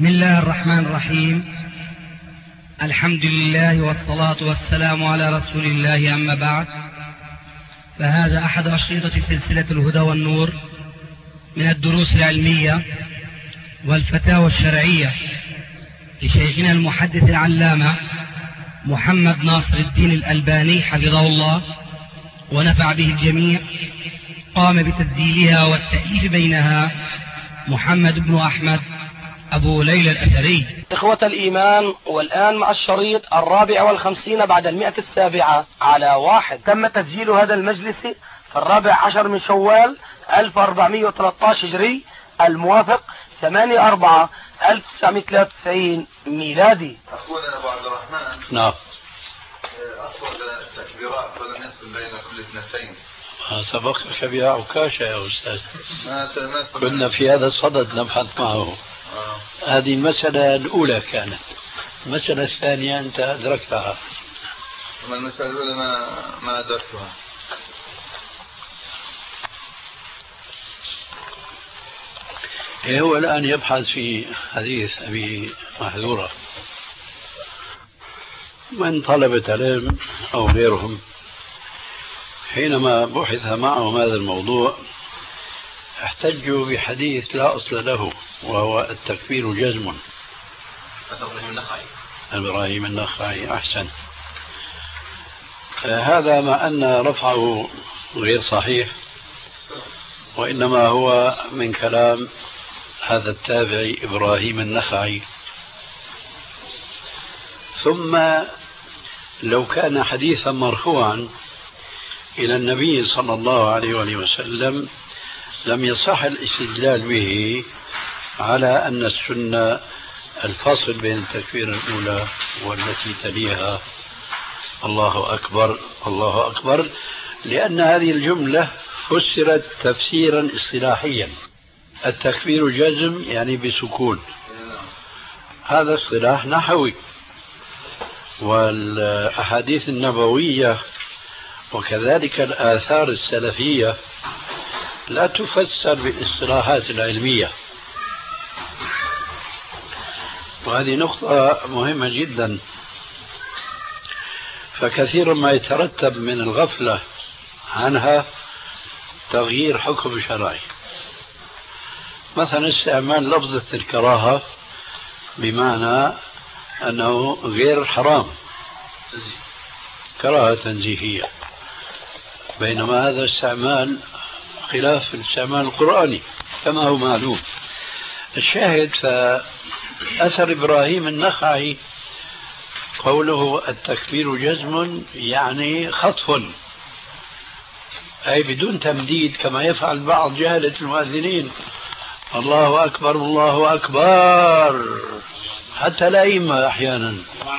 بسم الله الرحمن الرحيم. الحمد لله والصلاة والسلام على رسول الله، أما بعد، فهذا أحد أشرطة سلسلة الهدى والنور من الدروس العلمية والفتاوى الشرعية لشيخنا المحدث العلامة محمد ناصر الدين الألباني حفظه الله ونفع به الجميع. قام بتسجيلها والتأليف بينها محمد بن أحمد أبو ليلى الأثري. إخوة الإيمان، والآن مع الشريط 54 بعد 107 على 1. تم تسجيل هذا المجلس في 14 من شوال 1413 هجري، الموافق 8/4/1993 ميلادي. أخونا أبو عبد الرحمن، نعم، أفضل التكبيرات ولم يصل بين كل اثنتين. سبقك بها عكاشة يا أستاذ، ما كنا في هذا الصدد نبحث معه. هذه المسألة الأولى كانت. المسألة الثانية أنت أدركتها. أما المسألة الأولى ما أدركتها. هو الآن يبحث في حديث أبي محذورة. من طلبة العلم أو غيرهم حينما بحث معهم هذا الموضوع احتجوا بحديث لا أصل له، وهو التكفير جزم. إبراهيم النخعي أحسن. هذا مع أن رفعه غير صحيح، وإنما هو من كلام هذا التابعي إبراهيم النخعي. ثم لو كان حديثا مرفوعا إلى النبي صلى الله عليه وآله وسلم لم يصح الاستدلال به على أن السنة الفصل بين التكبير الأولى والتي تليها الله أكبر الله أكبر، لأن هذه الجملة فسرت تفسيرا اصطلاحيا. التكبير جزم يعني بسكون، هذا اصطلاح نحوي. والأحاديث النبوية وكذلك الآثار السلفية لا تفسر بالاصطلاحات العلمية، وهذه نقطة مهمة جدا. فكثيرا ما يترتب من الغفلة عنها تغيير حكم شرعي. مثلا استعمال لفظة الكراهة بمعنى أنه غير حرام، كراهة تنزيهية، بينما هذا استعمال خلاف الاستعمال القرآني كما هو معلوم. الشاهد فأثر إبراهيم النخعي قوله التكبير جزم يعني خطف، أي بدون تمديد كما يفعل بعض جهلة المؤذنين، الله أكبر الله أكبر، حتى الأئمة أحيانا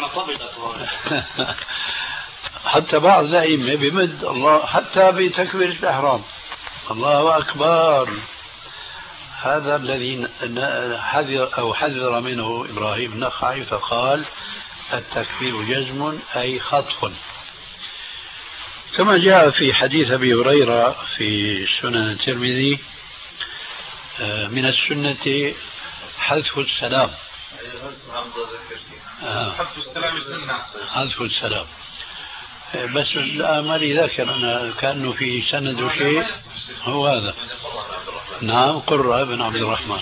حتى بعض الأئمة بمد الله، حتى بتكبير الإحرام الله أكبر. هذا الذي حذر منه إبراهيم النخعي، فقال التكبير جزم أي خطف. كما جاء في حديث أبي هريرة في سنن الترمذي من السنة حذف السلام. حذف السلام، بس ما لي ذاكر أنا كأنه في سند شيء هو هذا. نعم، قرة بن عبد الرحمن.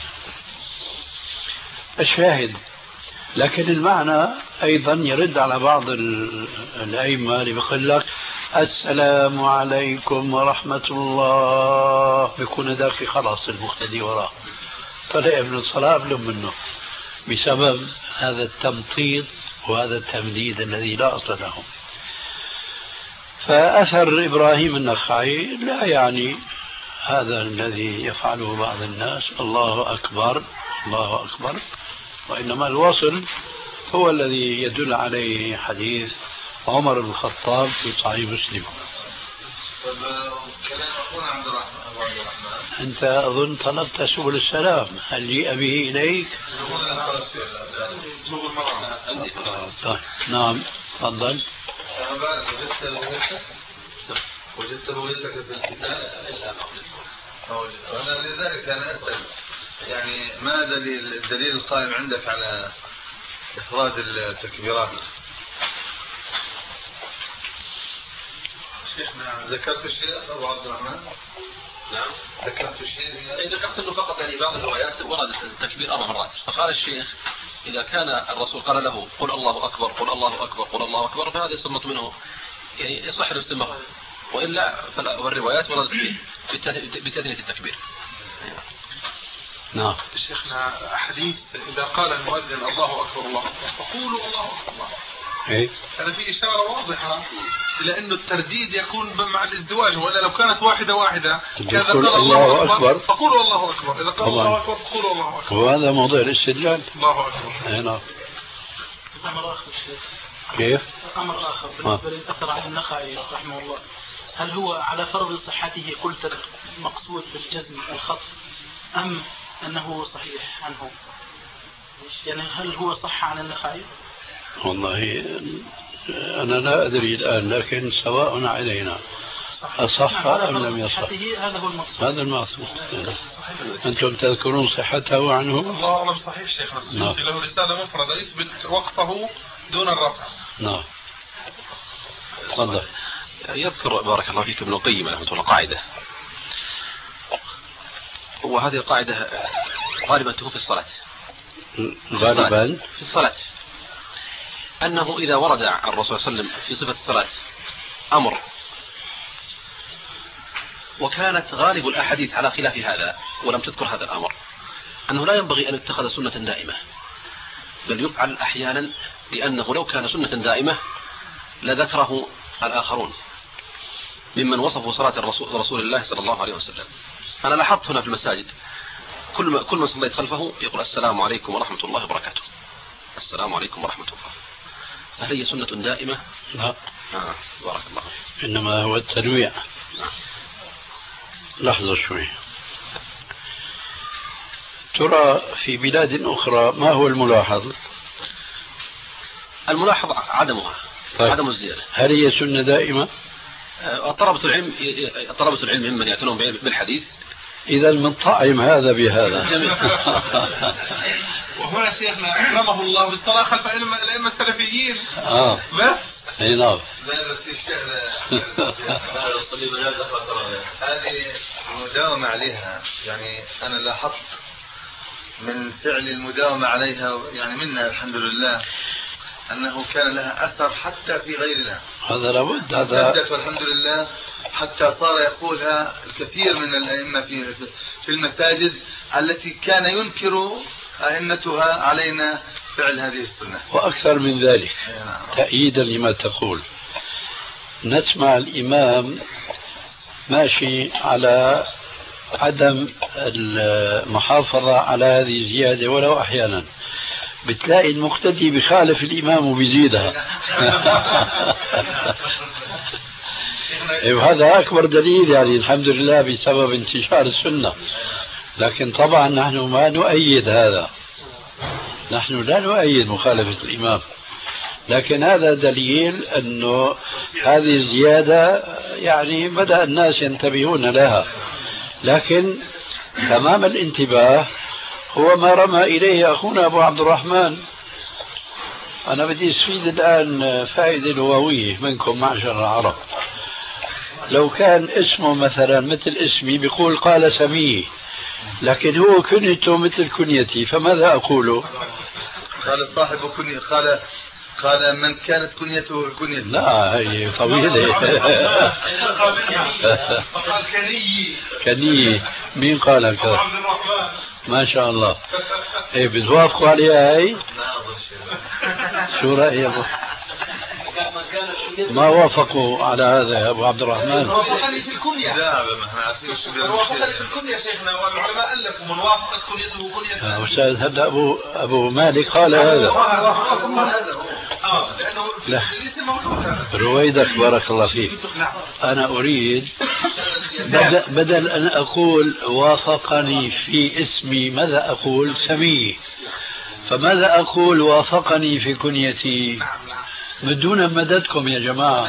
الشاهد، لكن المعنى أيضا يرد على بعض الأئمة اللي بيقول لك السلام عليكم ورحمة الله، بيكون ذاك خلاص المقتدي وراه طلع ابن الصلاة بلم منه، بسبب هذا التمطيط وهذا التمديد الذي لا أصل له. فأثر إبراهيم النخعي لا يعني هذا الذي يفعله بعض الناس الله أكبر الله أكبر، وإنما الوصل هو الذي يدل عليه حديث عمر بن الخطاب في صحيح مسلم. أنت أظن طلبت سبل السلام، هل جيء به إليك؟ طيب. نعم، تفضل. وجدت بولدتك في الكتاب؟ أنا لذلك أنا أسأل يعني ما الدليل القائم عندك على إفراد التكبيرات؟ شيخنا ذكرت الشيء أبو عبد الرحمن؟ نعم ذكرت الشيء؟ ذكرت أنه فقط يعني بعض الروايات ورد التكبير 4 مرات، فقال الشيخ إذا كان الرسول قال له قل الله أكبر قل الله أكبر قل الله أكبر فهذا سنة منه يعني يصح الاستمرار، وإلا فالروايات وردت بتثنية التكبير. نعم. شيخنا حديث إذا قال المؤذن الله أكبر الله أكبر فقولوا الله أكبر. إيه؟ هذا في إشارة واضحة إلى أنه الترديد يكون مع الازدواج، وإلا لو كانت واحدة كان قال الله أكبر فقولوا الله أكبر، إذا قال الله أكبر فقولوا الله أكبر، وهذا موضوع الاستدلال. الله أكبر. نعم. أمر آخر شيخ. كيف؟ أمر آخر بالنسبة للأثر عن النخعي رحمه الله، هل هو على فرض صحته قلت المقصود بالجزم الخطف أم أنه صحيح عنه؟ يعني هل هو صح عن النخعي؟ والله أنا لا أدري الآن، لكن سواء علينا أصح أم لم يصح. هذا هو المقصود. هذا المقصود. أنتم تذكرون صحته عنه؟ الله أعلم. صحيح شيخنا السيوطي له رسالة مفردة يثبت وقفه دون الرفع. نعم. تفضل. يذكر بارك الله فيك ابن القيم رحمه الله قاعدة، وهذه القاعدة غالبا تكون في الصلاة. غالبا في الصلاة أنه إذا ورد عن الرسول صلى الله عليه وسلم في صفة الصلاة أمر وكانت غالب الأحاديث على خلاف هذا ولم تذكر هذا الأمر، أنه لا ينبغي أن يتخذ سنة دائمة، بل يفعل أحيانا، لأنه لو كان سنة دائمة لذكره الآخرون ممن وصفوا صلاة رسول الله صلى الله عليه وسلم. أنا لاحظت هنا في المساجد كل من صليت خلفه يقول السلام عليكم ورحمة الله وبركاته، السلام عليكم ورحمة الله. فهل هي سنة دائمة؟ لا. بارك الله. إنما هو التنويع. لحظة شوي. ترى في بلاد أخرى ما هو الملاحظ؟ الملاحظ عدمها. طيب. عدم الزيادة. هل هي سنة دائمة؟ طلبة العلم ممن يعتنون بالحديث. إذا من طعم هذا بهذا. وهنا شيخنا أكرمه الله بالصلاة خلف الأئمة السلفيين. بس. أي نعم. هذه المداومة عليها، يعني أنا لاحظت من فعل المداومة عليها يعني منا الحمد لله أنه كان لها أثر حتى في غيرنا. هذا لابد. هذا والحمد لله حتى صار يقولها الكثير من الأئمة في المساجد التي كان ينكر أئمتها علينا فعل هذه السنة. وأكثر من ذلك تأييدا لما تقول، نسمع الإمام ماشي على عدم المحافظة على هذه الزيادة ولو أحيانا، بتلاقي المقتدي بخالف الإمام وبيزيدها. وهذا أكبر دليل يعني الحمد لله بسبب انتشار السنة. لكن طبعا نحن ما نؤيد هذا، نحن لا نؤيد مخالفة الإمام، لكن هذا دليل أنه هذه الزيادة يعني بدأ الناس ينتبهون لها. لكن تمام الانتباه هو ما رمى إليه أخونا أبو عبد الرحمن. أنا بدي أستفيد الآن فائدة لغوية منكم معشر العرب. لو كان اسمه مثلا مثل اسمي بيقول قال سميه، لكن هو كنيته مثل كنيتي، فماذا أقول؟ قال صاحب كنية، قال من كانت كنيته كنيته. لا هي طويلة. قال كني. مين قال هكذا؟ ما شاء الله. ايه بتوافقوا عليها هاي؟ شو رأي أبو؟ ما وافقوا على هذا يا أبو عبد الرحمن؟ وافقني في الكنية. لا ما احنا عارفين شو وافقني في الكنية شيخنا، والعلماء ألفوا من وافقت كنيته كنية. أستاذ هذا أبو مالك قال هذا. لا رويدك بارك الله فيك. أنا أريد بدل أن أقول وافقني في اسمي ماذا أقول؟ سميه. فماذا أقول وافقني في كنيتي؟ بدون مددكم يا جماعة.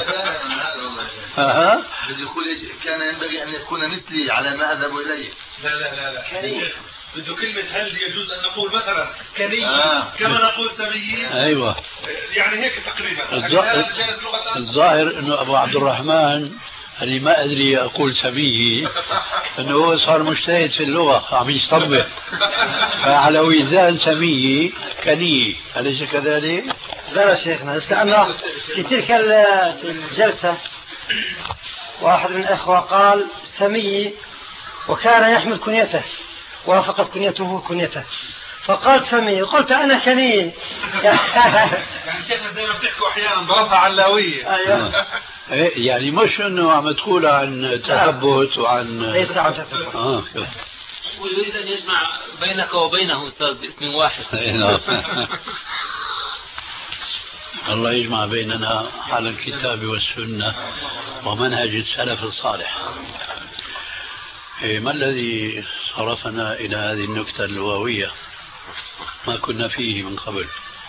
بدي يقول كان ينبغي أن يكون مثلي على ما أذهب إليه. لا بده كلمة هل يجوز أن نقول مثلا كني كما نقول سمي؟ أيوة يعني هيك تقريبا. الظاهر أنه أبو عبد الرحمن اللي ما أدري أقول سميه أنه هو صار مجتهد في اللغة عم يستنبط، فعلى وزان سميه كني، أليس كذلك؟ لا شيخنا، لأنه في تلك الجلسة واحد من الأخوة قال سمي وكان يحمل كنيته، وافقت كنيته كنيته، فقال سمي، قلت أنا كني. يعني شيخنا دائما بتحكوا أحيانا ضربها علاوية. أيوة. يعني مش أنه عم تقول عن تثبت وعن ليس عن تثبت. ويريد أن يجمع بينك وبينه أستاذ باسم واحد. الله يجمع بيننا على الكتاب والسنة ومنهج السلف الصالح. ما الذي صرفنا إلى هذه النكتة اللغوية ما كنا فيه من قبل؟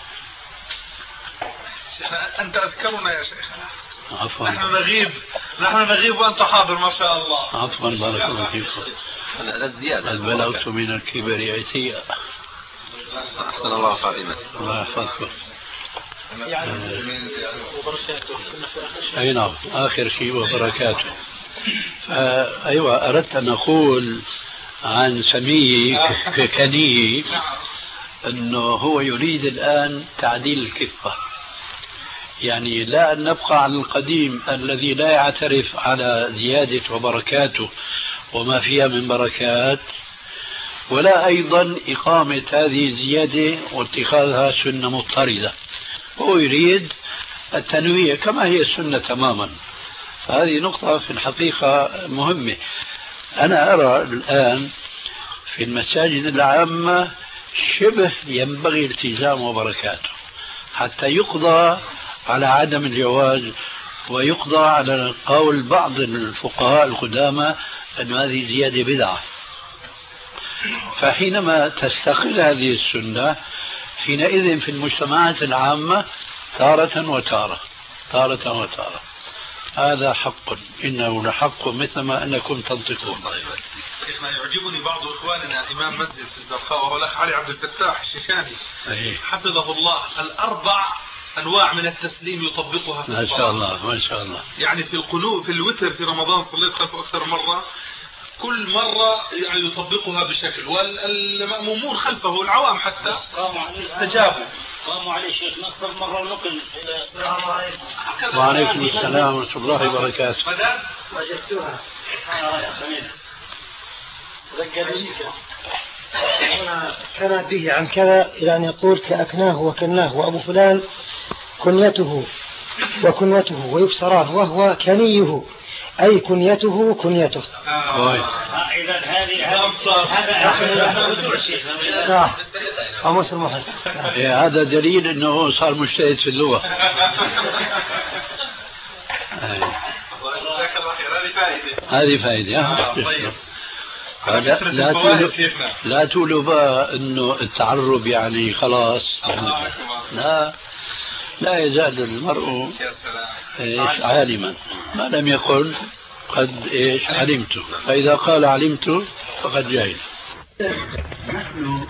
أنت أذكرنا يا شيخنا. عفوا. نحن نغيب وأنت حاضر ما شاء الله. عفوا بارك الله فيكم. قد بلغت من الكبر عتيا. أحسن الله خاتمة. الله يحفظكم. أي نعم، آخر شيء وبركاته. أيوة، أردت أن أقول عن سمي كني أنه هو يريد الآن تعديل الكفة، يعني لا أن نبقى على القديم الذي لا يعترف على زيادة وبركاته وما فيها من بركات، ولا أيضا إقامة هذه الزيادة واتخاذها سنة مضطردة. هو يريد التنويع كما هي السنة تماما. هذه نقطة في الحقيقة مهمة. أنا أرى الآن في المساجد العامة شبه ينبغي التزام وبركاته حتى يقضى على عدم الجواز، ويقضى على قول بعض الفقهاء القدامى أن هذه زيادة بدعة. فحينما تستقل هذه السنة حينئذ في المجتمعات العامة تارة وتارة، تارة وتارة. هذا حق، إنه لحق مثل ما أنكم تنطقون. شيخنا يعجبني بعض إخواننا إمام مسجد في الزرقاء وهو الأخ علي عبد الفتاح الشيشاني حفظه الله، الأربع أنواع من التسليم يطبقها في ما شاء الله ما شاء الله. يعني في القنوت في الوتر في رمضان صليت خلفه أكثر مرة، كل مرة يعني يطبقها بشكل، والمأمومون خلفه العوام حتى استجابوا. قاموا عليه شيخ نصر مرة ونقل إلى السلام عليكم. وعليكم السلام ورحمة الله وبركاته. وجدتوها. كان به عن كذا إلى أن يقول كأكناه وكناه، وأبو فلان كنيته وكنيته ويبصران، وهو كنيه أي كنيته كنيته. إذا هذا قاموس المحل. هذا دليل أنه صار مجتهد في اللغة. هذه فائدة. لا تقولوا بقى انه التعرب يعني خلاص، لا يزال المرء عالما ما لم يقل قد علمت، فإذا قال علمت فقد جهل. نحن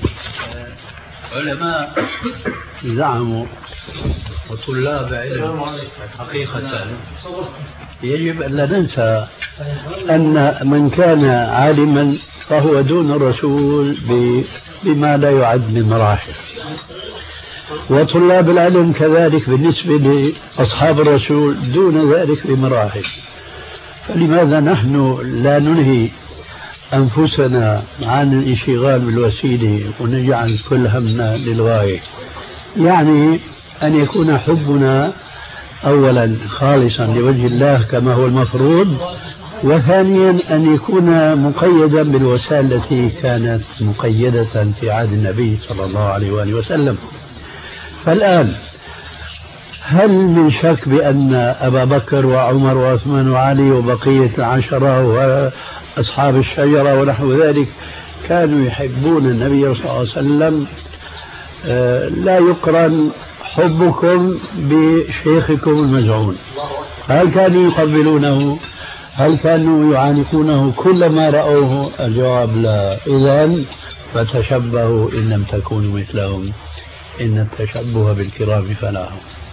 علماء زعموا وطلاب علم حقيقة يجب أن لا ننسى أن من كان عالما فهو دون الرسول بما لا يعد من مراحل، وطلاب العلم كذلك بالنسبة لأصحاب الرسول دون ذلك بمراحل. فلماذا نحن لا ننهي أنفسنا عن الانشغال بالوسيلة ونجعل كل همنا للغاية؟ يعني أن يكون حبنا أولا خالصا لوجه الله كما هو المفروض، وثانيا أن يكون مقيدا بالوسائل التي كانت مقيدة في عهد النبي صلى الله عليه وآله وسلم. فالآن هل من شك بأن أبا بكر وعمر وعثمان وعلي وبقية العشرة وأصحاب الشجرة ونحو ذلك كانوا يحبون النبي صلى الله عليه وسلم؟ لا يقرن حبكم بشيخكم المزعون. هل كانوا يقبلونه؟ هل كانوا يعانقونه كلما رأوه؟ الجواب لا. إذن فتشبهوا إن لم تكونوا مثلهم إن التشبه بالكرام فلاح.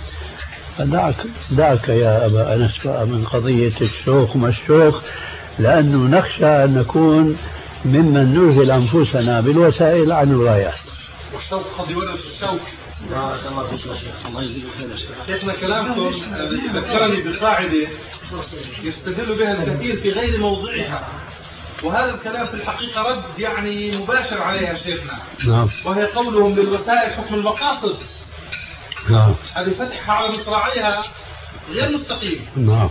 دعك يا أبا أنس من قضية الشوق ما الشوق، لأنه نخشى أن نكون ممن نشغل أنفسنا بالوسائل عن الغايات. والشوق قد يورث الشوق. شيخنا كلامكم ذكرني بقاعدة يستدل بها الكثير في غير موضعها، وهذا الكلام في الحقيقة رد يعني مباشر عليها شيخنا. نعم. وهي قولهم للوسائل حكم المقاصد. نعم. هذه فتحة على مصراعيها غير مستقيم. نعم.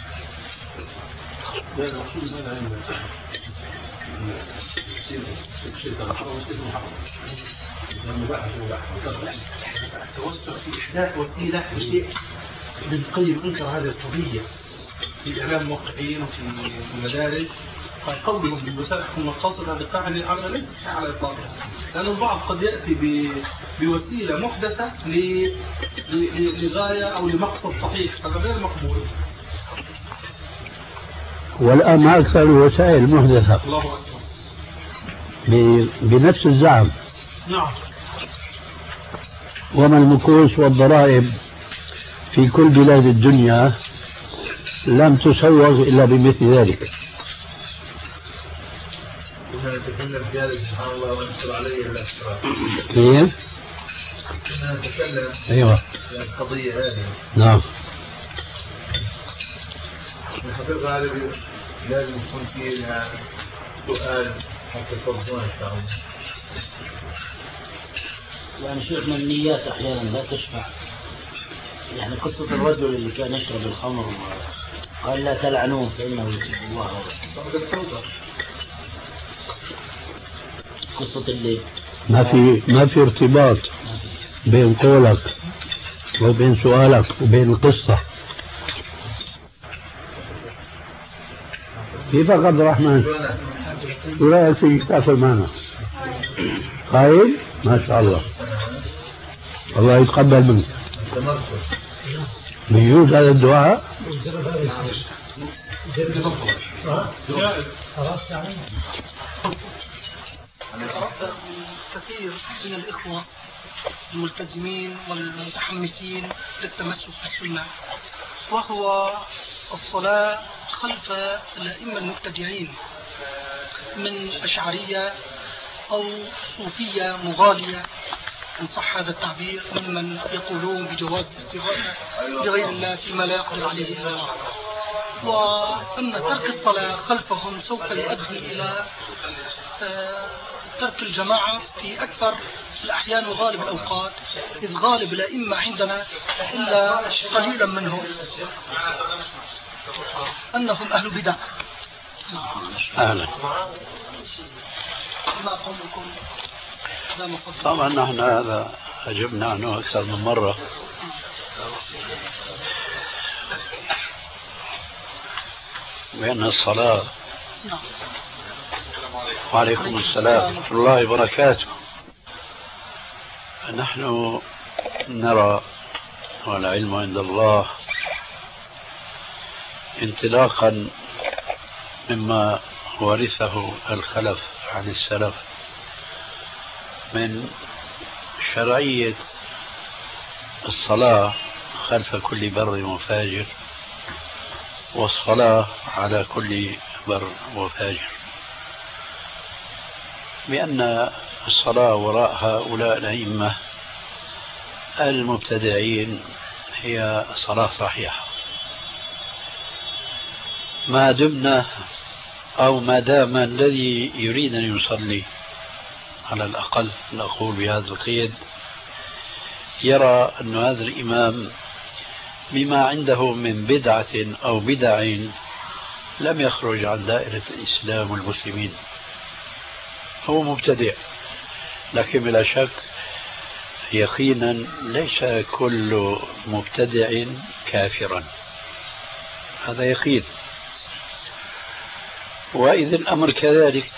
التوسع في إحداث وسيلة شيء ابن القيم أنكر هذه القضية في إعلام الموقعين وفي المدارس. قولهم بالوسائل حكم المقاصد هذه قاعدة على ليس على إطلاقها، لأن البعض قد يأتي بوسيلة محدثة لغاية أو لمقصد صحيح، هذا غير مقبول. والآن ما أكثر الوسائل محدثة. الله أكبر. بنفس الزعم. نعم. وما المكوس والضرائب في كل بلاد الدنيا لم تسوغ إلا بمثل ذلك. سبحان الله وانصر علي الاشراف. كيف؟ كنا نتكلم ايوه عن القضية هذه. نعم. الحقيقة هذه لازم يكون فيها سؤال حتى تفضلون ان شاء الله. يعني شيخنا النيات احيانا لا تشفع. يعني قصة الرجل اللي كان يشرب الخمر قال لا تلعنوه فإنه يحب الله ورسوله. قصة الليل ما في ارتباط بين قولك وبين سؤالك وبين القصة. كيف عبد الرحمن؟ شو رأيك في تأكل معنا؟ قايم؟ ما شاء الله، الله يتقبل منك. بيجوز هذا الدعاء؟ كثير من الإخوة الملتزمين والمتحمسين للتمسك بالسنة، وهو الصلاة خلف الأئمة المبتدعين من أشعرية أو صوفية مغالية إن صح هذا التعبير، ممن يقولون بجواز الاستغاثة بغير الله فيما لا يقدر عليه إلا الله، وأن ترك الصلاة خلفهم سوف يؤدي إلى ترك الجماعة في أكثر الأحيان وغالب الأوقات، إذ غالب الأئمة عندنا إلا قليلا منهم أنهم أهل بدع. أهلا. ما قولكم؟ طبعا نحن هذا أجبنا عنه أكثر من مرة. بأن الصلاة. وعليكم السلام ورحمة الله وبركاته. نحن نرى والعلم عند الله انطلاقا مما ورثه الخلف عن السلف من شرعية الصلاة خلف كل بر وفاجر، والصلاة على كل بر وفاجر، بأن الصلاة وراء هؤلاء الأئمة المبتدعين هي صلاة صحيحة، ما دمنا أو ما دام الذي يريد أن يصلي على الأقل نقول بهذا القيد يرى أن هذا الإمام بما عنده من بدعة أو بدع لم يخرج عن دائرة الإسلام والمسلمين، هو مبتدع، لكن بلا شك يقينا ليس كل مبتدع كافرا، هذا يقين. وإذا الأمر كذلك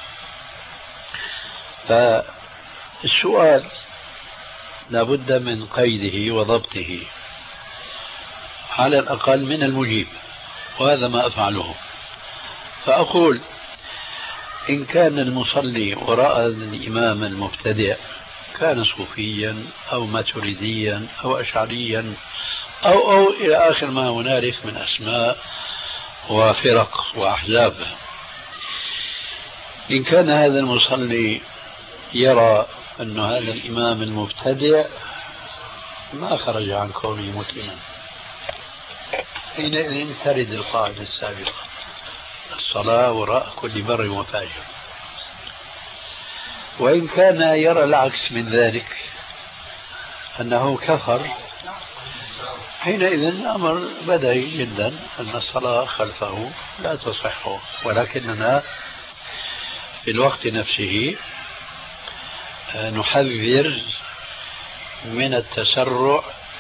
فالسؤال لابد من قيده وضبطه على الأقل من المجيب، وهذا ما أفعله. فأقول إن كان المصلي وراء الإمام المبتدئ كان صوفيا أو ماتريديا أو أشعريا أو إلى آخر ما هنالك من أسماء وفرق وأحزاب، إن كان هذا المصلي يرى أن هذا الإمام المبتدئ ما خرج عن كونه مسلما، حينئذ ترد القاعدة السابقة: الصلاة وراء كل بر وفاجر. وإن كان يرى العكس من ذلك أنه كفر، حينئذ الأمر بديهي جدا أن الصلاة خلفه لا تصح، ولكننا في الوقت نفسه نحذر من التسرع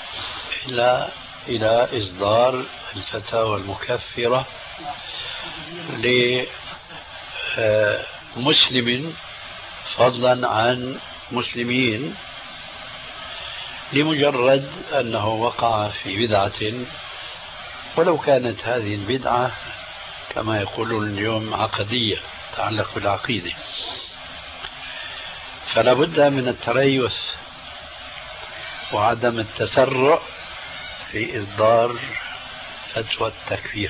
إلى إصدار الفتاوى المكفرة لمسلم فضلا عن مسلمين لمجرد أنه وقع في بدعة، ولو كانت هذه البدعة كما يقولون اليوم عقدية تتعلق بالعقيدة. فلا بد من التريث وعدم التسرع في إصدار فتوى التكفير.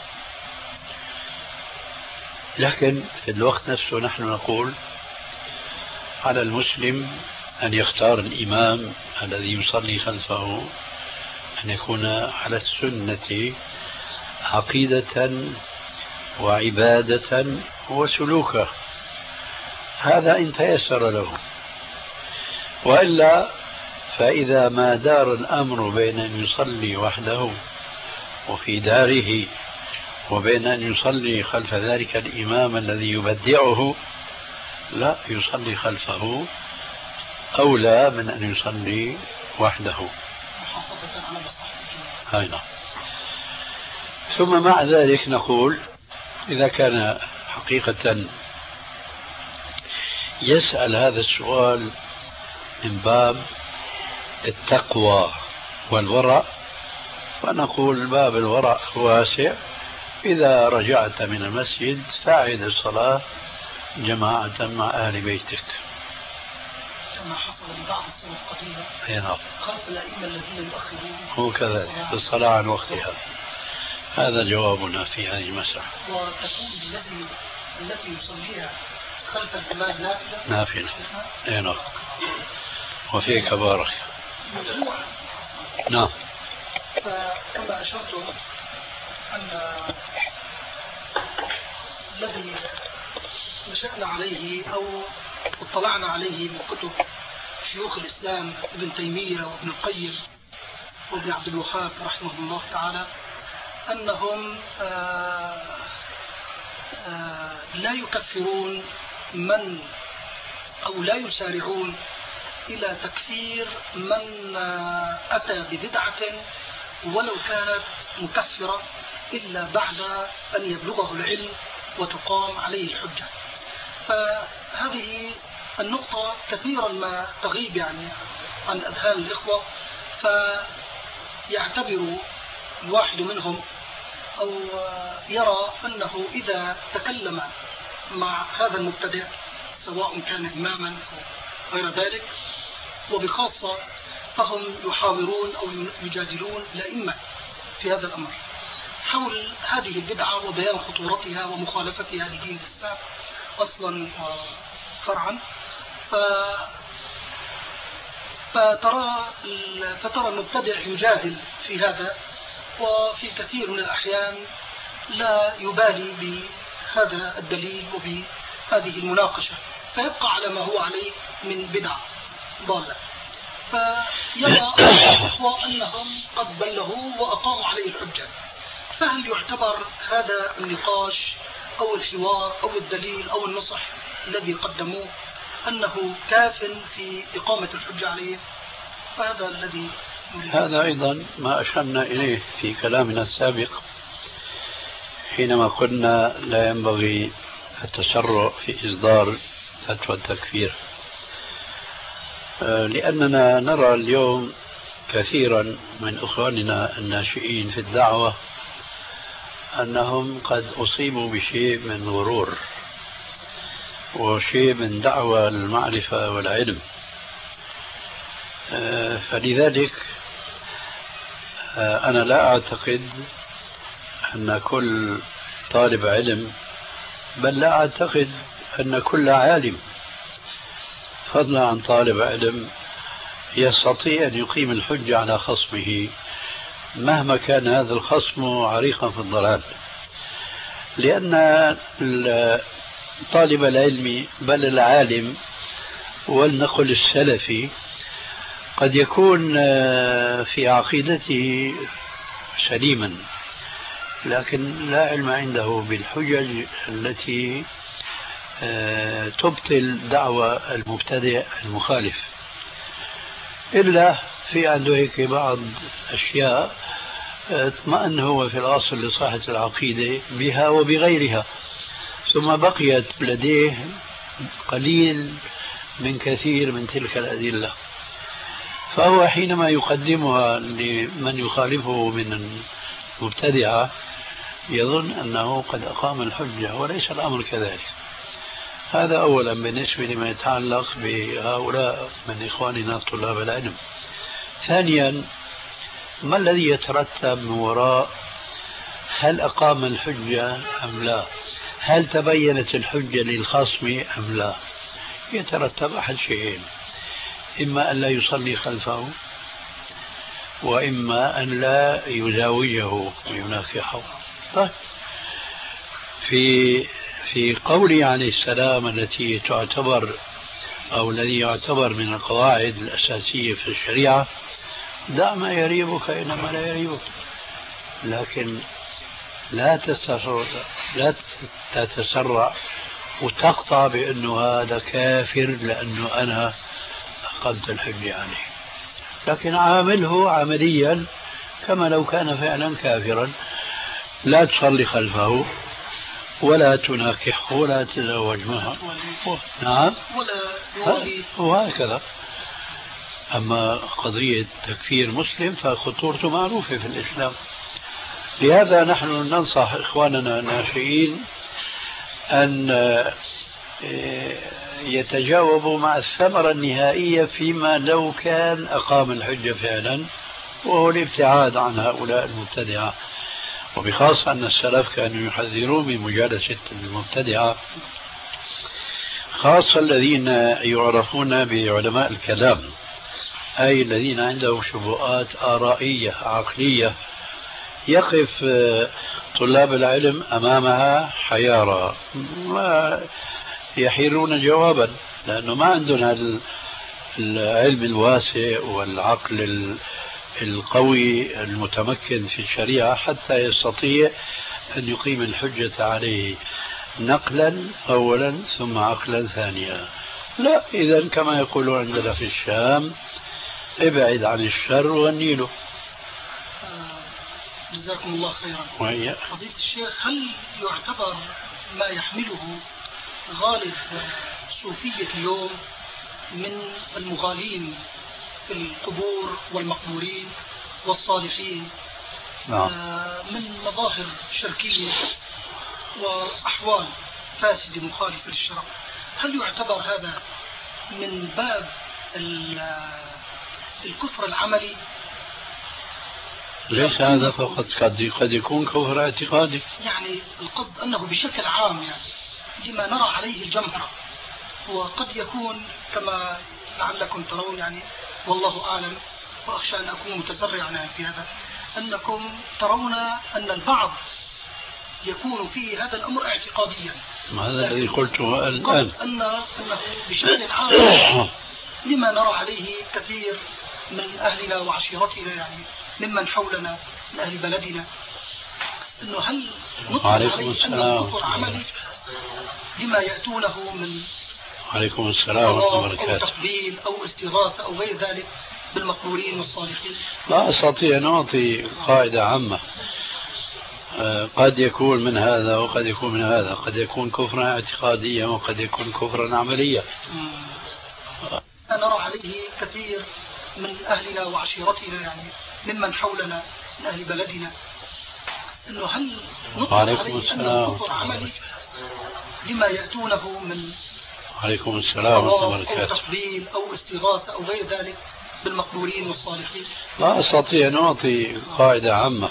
لكن في الوقت نفسه نحن نقول على المسلم أن يختار الإمام الذي يصلي خلفه أن يكون على السنة عقيدة وعبادة وسلوكا، هذا إن تيسر له. وإلا فإذا ما دار الأمر بين أن يصلي وحده وفي داره وبين أن يصلي خلف ذلك الإمام الذي يبدعه، لا، يصلي خلفه أولى من أن يصلي وحده. هاينا. ثم مع ذلك نقول إذا كان حقيقة يسأل هذا السؤال من باب التقوى والورع، فنقول باب الورع واسع. إذا رجعت من المسجد فأعد الصلاة جماعة مع أهل بيتك كما حصل لبعض السنة القديمة خلف الأئمة الذين يؤخرون، هو كذلك الصلاة عن وقتها. هذا جوابنا في هذه المسألة. وتكون التي يصليها خلف الإمام نافلة. نعم. وفيك بارك. نعم. فكما أشرتم أن الذي نشأنا عليه أو اطلعنا عليه من كتب شيوخ الإسلام ابن تيمية وابن القيم وابن عبد الوهاب رحمه الله تعالى أنهم لا يكفرون من أو لا يسارعون إلى تكفير من أتى ببدعة ولو كانت مكفرة إلا بعد أن يبلغه العلم وتقام عليه الحجة. فهذه النقطة كثيرا ما تغيب يعني عن أذهان الإخوة، فيعتبر الواحد منهم أو يرى أنه إذا تكلم مع هذا المبتدع سواء كان إماما أو غير ذلك، وبخاصة فهم يحاورون أو يجادلون الأئمة في هذا الأمر حول هذه البدعة وبيان خطورتها ومخالفتها لدين الإسلام أصلا وفرعا. فترى المبتدع يجادل في هذا، وفي كثير من الأحيان لا يبالي بهذا الدليل وبهذه المناقشة، فيبقى على ما هو عليه من بدعة ضالة. فيرى الإخوة أنهم قد بلغوا وأقاموا عليه الحجة، فهل يعتبر هذا النقاش أو الحوار أو الدليل أو النصح الذي قدموه أنه كاف في إقامة الحجة عليه؟ فهذا الذي هذا أيضا ما أشرنا إليه في كلامنا السابق حينما قلنا لا ينبغي التسرع في إصدار فتوى التكفير، لأننا نرى اليوم كثيرا من إخواننا الناشئين في الدعوة أنهم قد أصيبوا بشيء من غرور وشيء من دعوى المعرفة والعلم، فلذلك أنا لا أعتقد أن كل طالب علم، بل لا أعتقد أن كل عالم فضلا عن طالب علم يستطيع أن يقيم الحجة على خصمه مهما كان هذا الخصم عريقا في الضلال، لأن طالب العلم بل العالم ولنقل السلفي قد يكون في عقيدته سليما لكن لا علم عنده بالحجج التي تبطل دعوى المبتدئ المخالف، إلا في عنده هيك بعض أشياء اطمأن هو في الأصل لصحة العقيدة بها وبغيرها، ثم بقيت لديه قليل من كثير من تلك الأدلة، فهو حينما يقدمها لمن يخالفه من المبتدعة يظن أنه قد أقام الحجة، وليس الأمر كذلك. هذا أولا بالنسبة لما يتعلق بهؤلاء من إخواننا طلاب العلم. ثانيا، ما الذي يترتب من وراء هل أقام الحجة أم لا؟ هل تبينت الحجة للخصم أم لا؟ يترتب أحد شيئين، إما أن لا يصلي خلفه، وإما أن لا يزاوجه ويناكحه. في قوله عليه السلام التي تعتبر أو الذي يعتبر من القواعد الأساسية في الشريعة: دع ما يريبك إنما لا يريبك، لكن لا تتسرع وتقطع بأنه هذا كافر لأنه أنا أقمت الحجة عليه، لكن عامله عمليا كما لو كان فعلا كافرا. لا تصلي خلفه ولا تناكحه ولا تتزوج معه، نعم، وهكذا. أما قضية تكفير مسلم فخطورته معروفة في الإسلام. لهذا نحن ننصح إخواننا الناشئين أن يتجاوبوا مع الثمرة النهائية فيما لو كان أقام الحجة فعلا، وهو الابتعاد عن هؤلاء المبتدعة، وبخاصة أن السلف كانوا يحذرون من مجالسة المبتدعة، خاصة الذين يعرفون بعلماء الكلام، أي الذين عندهم شبهات آرائية عقلية يقف طلاب العلم أمامها حيارى، ما يحيرون جوابا، لأنه ما عندنا العلم الواسع والعقل القوي المتمكن في الشريعة حتى يستطيع أن يقيم الحجة عليه نقلا أولا ثم عقلا ثانيا. لا، إذن كما يقولون عندنا في الشام: ابعد عن الشر والنيل. جزاكم الله خيرا. فضيلة الشيخ، هل يعتبر ما يحمله غالب صوفية اليوم من المغالين في القبور والمقبورين والصالحين من مظاهر شركية وأحوال فاسدة مخالفة للشرع، هل يعتبر هذا من باب الكفر العملي؟ ليس هذا فقط، قد يكون كفر اعتقادي، يعني القصد أنه بشكل عام يعني لما نرى عليه الجمهرة، وقد يكون كما لعلكم ترون، يعني والله أعلم وأخشى أن أكون متسرعا في هذا، أنكم ترون أن البعض يكون في هذا الأمر اعتقاديا. هذا الذي قلته الآن، أنه بشكل عام لما نرى عليه كثير من أهلنا وعشيرتنا، يعني ممن حولنا من أهل بلدنا، أنه هل نطلق عليه أنه كفر عملي لما يأتونه من عليكم السلام ورحمة الله وبركاته، أو تقبيل أو استغاثة أو غير ذلك بالمقبورين والصالحين؟ لا أستطيع أن أعطي قاعدة عامة، قد يكون من هذا وقد يكون من هذا، قد يكون كفرا اعتقاديا وقد يكون كفرا عمليا. نرى عليه كثير من أهلنا وعشيرتنا، يعني ممن حولنا من أهل بلدنا، أنه هل نطلق وعليكم عليه السلام. أنه كفر عملي لما يأتونه من عليكم السلام ورحمة الله أو وبركاته. تقبيل أو استغاثة أو غير ذلك بالمقبولين والصالحين؟ لا أستطيع أن أعطي قاعدة عامة.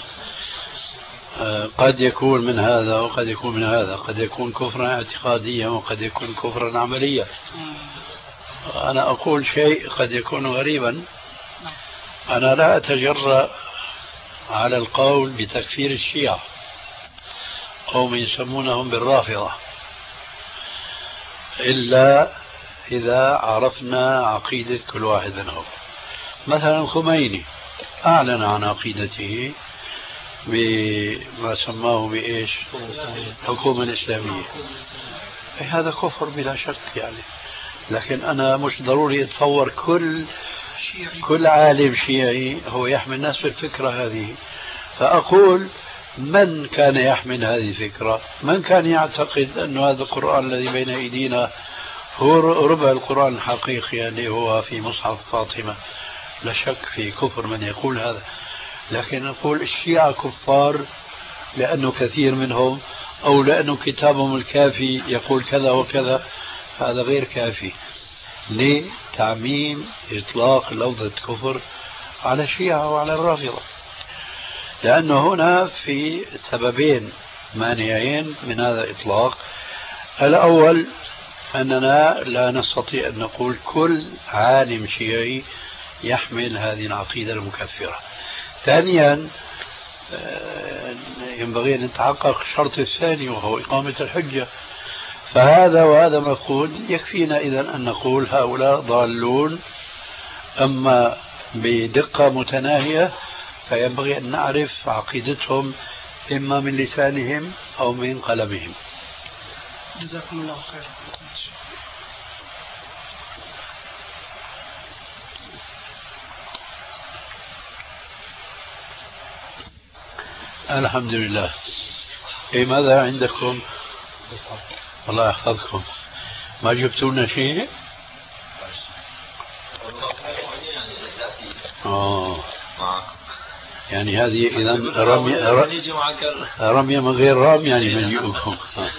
قد يكون من هذا وقد يكون من هذا، قد يكون كفرا اعتقاديا وقد يكون كفرا عمليا. أنا أقول شيء قد يكون غريبا، أنا لا أتجرأ على القول بتكفير الشيعة أو من يسمونهم بالرافضة إلا إذا عرفنا عقيدة كل واحد منهم. مثلا الخميني أعلن عن عقيدته بما سماه بإيش؟ الحكومة الإسلامية. هذا كفر بلا شك يعني، لكن أنا مش ضروري أتصور كل عالم شيعي هو يحمل نفس الفكرة هذه. فأقول من كان يحمل هذه الفكرة، من كان يعتقد أن هذا القرآن الذي بين أيدينا هو ربع القرآن الحقيقي اللي هو في مصحف فاطمة، لا شك في كفر من يقول هذا. لكن نقول الشيعة كفار لأنه كثير منهم أو لأنه كتابهم الكافي يقول كذا وكذا، هذا غير كافي لتعميم إطلاق لفظة كفر على الشيعة وعلى الرافضة، لأنه هنا في سببين مانعين من هذا الإطلاق. الأول أننا لا نستطيع أن نقول كل عالم شيعي يحمل هذه العقيدة المكفرة. ثانيا ينبغي أن نتحقق الشرط الثاني وهو إقامة الحجة. فهذا وهذا مفقود، يكفينا إذن أن نقول هؤلاء ضالون. أما بدقة متناهية فينبغي أن نعرف عقيدتهم إما من لسانهم أو من قلمهم. جزاكم الله خير. الحمد لله. ماذا عندكم؟ الله يحفظكم. ما جبتونا شيء؟ يعني هذه إذا رمية من غير رام يعني من جئوكم.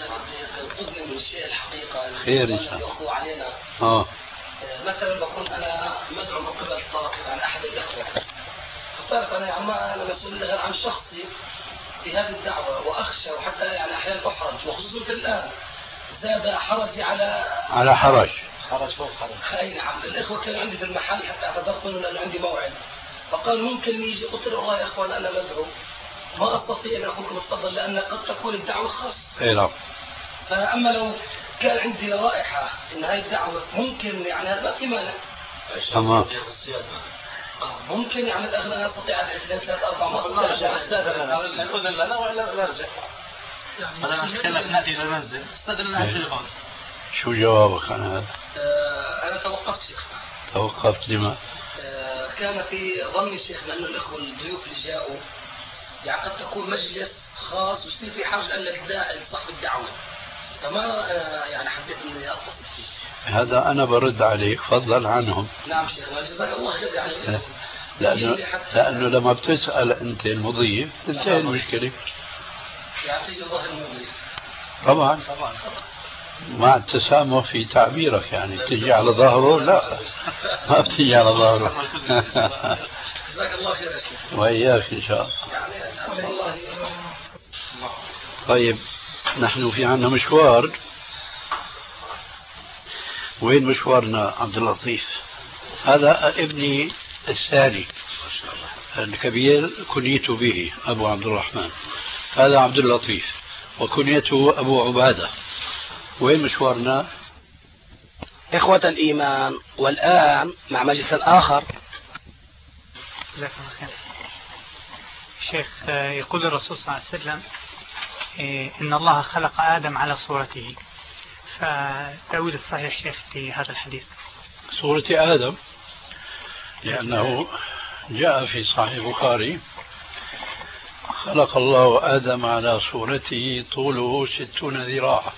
خير إن شاء الله. مثلا بكون أنا مدعو من قبل طائفة عن أحد الإخوة، فطارت أنا أنا مسؤول غير عن شخصي في هذه الدعوة، وأخشى وحتى يعني أحيانا أحرج، وخصوصا في الآن زاد حرجي على حرج فوق حرج. أي نعم. الإخوة كانوا عندي في المحل حتى اعتذرت لأنه عندي موعد، فقال ممكن يجي. قلت له والله يا إخوان أنا مدعو ما أستطيع أن أقول لكم اتفضل، لأن قد تكون الدعوة خاصة. أي نعم. فأما لو كان عندي رائحة إن هاي الدعوة ممكن يعني هذا ما في مانع. تمام. ممكن يعني الأخ أنا أستطيع أن أجلس 3-4 مرات أرجع الأذن لنا ولا نرجع؟ أنا أتكلم نأتي إلى المنزل استدلنا على التليفون. شو جوابك عن هذا؟ أنا توقفت شيخ. توقفت لما؟ كان في ظني شيخنا أنه الأخوة الضيوف اللي جاءوا يعني قد تكون مجلس خاص ويصير في حاجة أن الداعي صاحب الدعوة، فما يعني حبيت إني أتصل فيه. هذا أنا برد عليك فضلا عنهم. نعم شيخنا جزاك الله خير. يعني لأنه لما بتسأل أنت المضيف تنتهي المشكلة. يعني تيجي ظهر المضيف. طبعا مع التسامح في تعبيرك، يعني تجي على ظهره لا ما بتجي على ظهره. جزاك الله خير يا شيخ. وإياك إن شاء الله. طيب نحن في عنا مشوار. وين مشوارنا عبد اللطيف؟ هذا ابني الثاني الكبير كنيته به أبو عبد الرحمن، هذا عبد اللطيف وكنيته أبو عبادة. وين مشوارنا؟ إخوة الإيمان، والآن مع مجلس آخر. جزاكم الله خير. شيخ، يقول الرسول صلى الله عليه وسلم إن الله خلق آدم على صورته، فالتأويل الصحيح شيخ في هذا الحديث؟ صورة آدم لأنه جاء في صحيح البخاري خلق الله آدم على صورته طوله 60 ذراعا.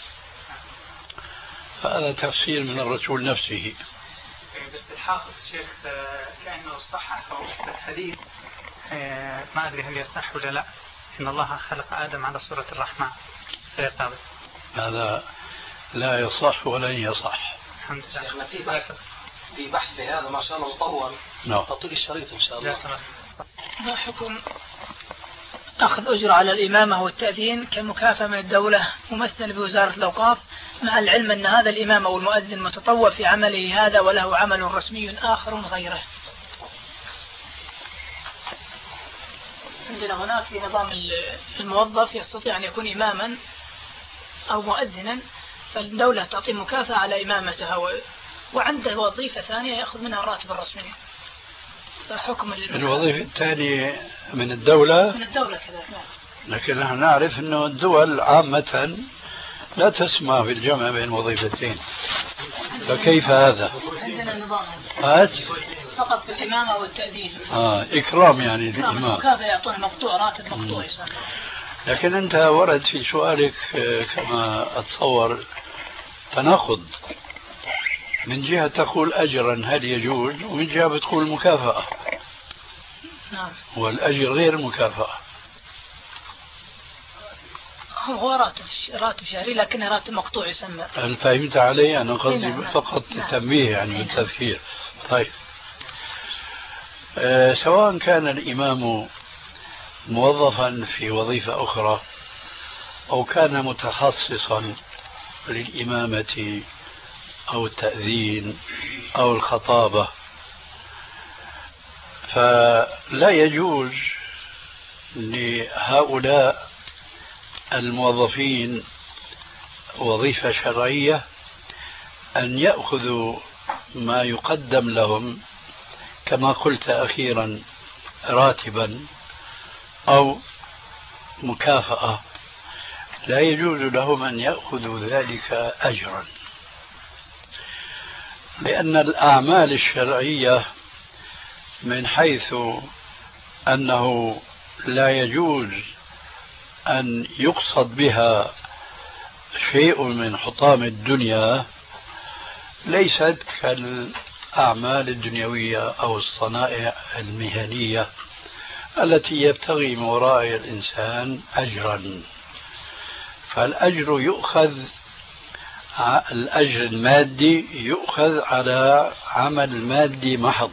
هذا تفسير من الرسول نفسه. بس الحافظ شيخ كأنه صحح الحديث، ما أدري هل يصح ولا لا، إن الله خلق آدم على صورة الرحمن غير ثابت. هذا لا يصح ولن يصح. الحمد لله. شيخنا في بحث في هذا ما شاء الله مطول. تعطيك الشريط إن شاء الله. ما حكم أخذ أجرة على الإمامة والتأذين كمكافأة من الدولة ممثل بوزارة الأوقاف، مع العلم أن هذا الإمام أو المؤذن متطوع في عمله هذا وله عمل رسمي آخر غيره؟ عندنا هناك في نظام الموظف يستطيع أن يكون إماما أو مؤذنا، فالدولة تعطي مكافأة على إمامته، وعنده وظيفة ثانية يأخذ منها الراتب الرسمي. فحكم الوظيفة الثانية من الدولة كذلك. لكن نحن نعرف أنه الدول عامة لا تسمح بالجمع بين وظيفتين، فكيف هذا؟ عندنا نظام فقط في الإمامة والتأديب. إكرام يعني للإمام. مكافأة يعطون مقطوع، راتب مقطوع. لكن أنت ورد في سؤالك كما أتصور تناقض، من جهة تقول أجرا هل يجوز، ومن جهة بتقول مكافأة. نعم. والأجر غير مكافأة. هو راتب شهري لكن راتب مقطوع يسمى. هل فهمت علي؟ أنا قصدي فقط تنبيه يعني بالتذكير. طيب، سواء كان الإمام موظفا في وظيفة أخرى أو كان متخصصا للإمامة أو التأذين أو الخطابة، فلا يجوز لهؤلاء الموظفين وظيفة شرعية أن يأخذوا ما يقدم لهم كما قلت أخيرا راتبا أو مكافأة. لا يجوز لهم أن يأخذوا ذلك أجرا، لأن الأعمال الشرعية من حيث أنه لا يجوز أن يقصد بها شيء من حطام الدنيا ليست كالأعمال الدنيوية أو الصنائع المهنية التي يبتغي من وراء الإنسان أجرا. فالأجر يؤخذ، الأجر المادي يؤخذ على عمل مادي محض،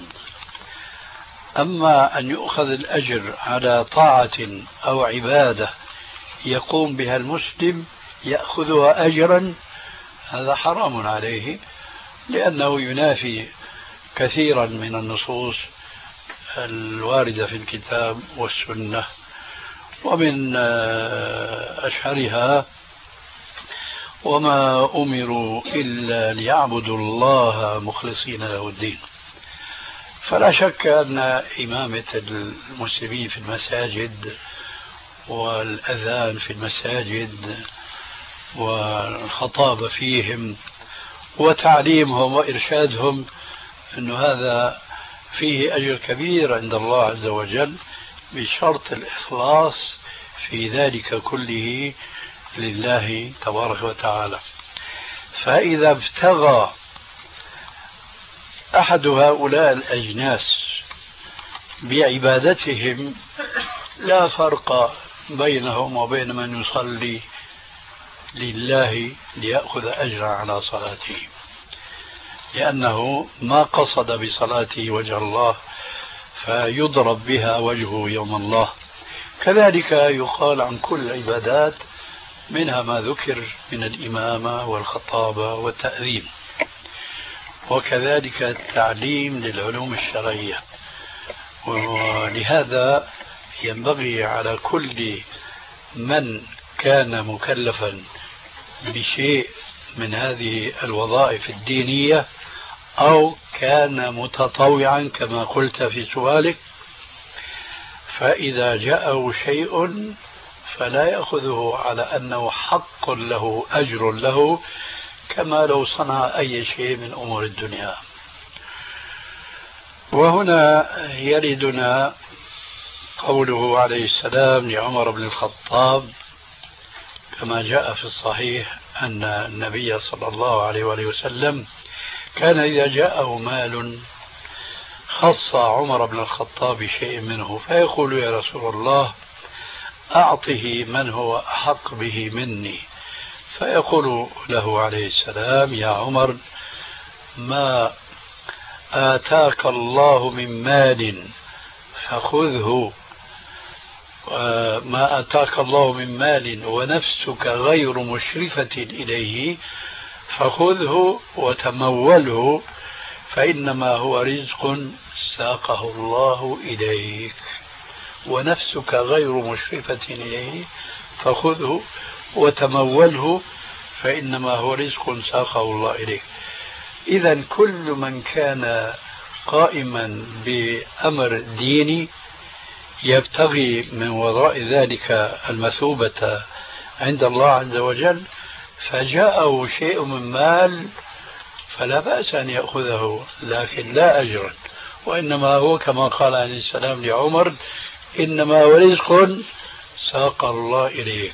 أما أن يؤخذ الأجر على طاعة أو عبادة يقوم بها المسلم يأخذها أجرا، هذا حرام عليه، لأنه ينافي كثيرا من النصوص الواردة في الكتاب والسنة، ومن أشهرها وما أمروا إلا ليعبدوا الله مخلصين له الدين. فلا شك أن إمامة المسلمين في المساجد والأذان في المساجد والخطابة فيهم وتعليمهم وإرشادهم أن هذا فيه أجر كبير عند الله عز وجل، بشرط الإخلاص في ذلك كله لله تبارك وتعالى. فإذا ابتغى أحد هؤلاء الأجناس بعبادتهم لا فرق بينهم وبين من يصلي لله ليأخذ أجرا على صلاته، لأنه ما قصد بصلاته وجه الله فيضرب بها وجهه يوم الله. كذلك يقال عن كل العبادات، منها ما ذكر من الإمامة والخطابة والتأذين، وكذلك التعليم للعلوم الشرعية. ولهذا ينبغي على كل من كان مكلفا بشيء من هذه الوظائف الدينية أو كان متطوعا كما قلت في سؤالك، فإذا جاءه شيء فلا يأخذه على أنه حق له أجر له كما لو صنع أي شيء من أمور الدنيا. وهنا يردنا قوله عليه السلام لعمر بن الخطاب كما جاء في الصحيح أن النبي صلى الله عليه وآله وسلم كان إذا جاءه مال خص عمر بن الخطاب بشيء منه، فيقول يا رسول الله أعطه من هو أحق به مني. فيقول له عليه السلام: يا عمر، ما آتاك الله من مال فخذه، ما آتاك الله من مال ونفسك غير مشرفة إليه فخذه وتموله، فإنما هو رزق ساقه الله إليك. ونفسك غير مشرفة إليه فخذه وتموله، فإنما هو رزق ساقه الله إليك. إذا كل من كان قائما بأمر ديني يبتغي من وراء ذلك المثوبة عند الله عز وجل، فجاءه شيء من مال فلا بأس أن يأخذه، لكن لا أجرا، وإنما هو كما قال عليه السلام لعمر: إنما هو رزق ساق الله إليه.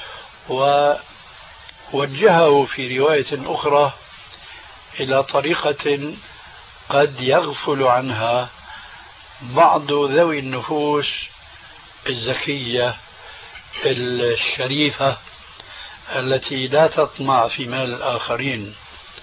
ووجهه في رواية أخرى إلى طريقة قد يغفل عنها بعض ذوي النفوس الزكية الشريفة التي لا تطمع في مال الآخرين،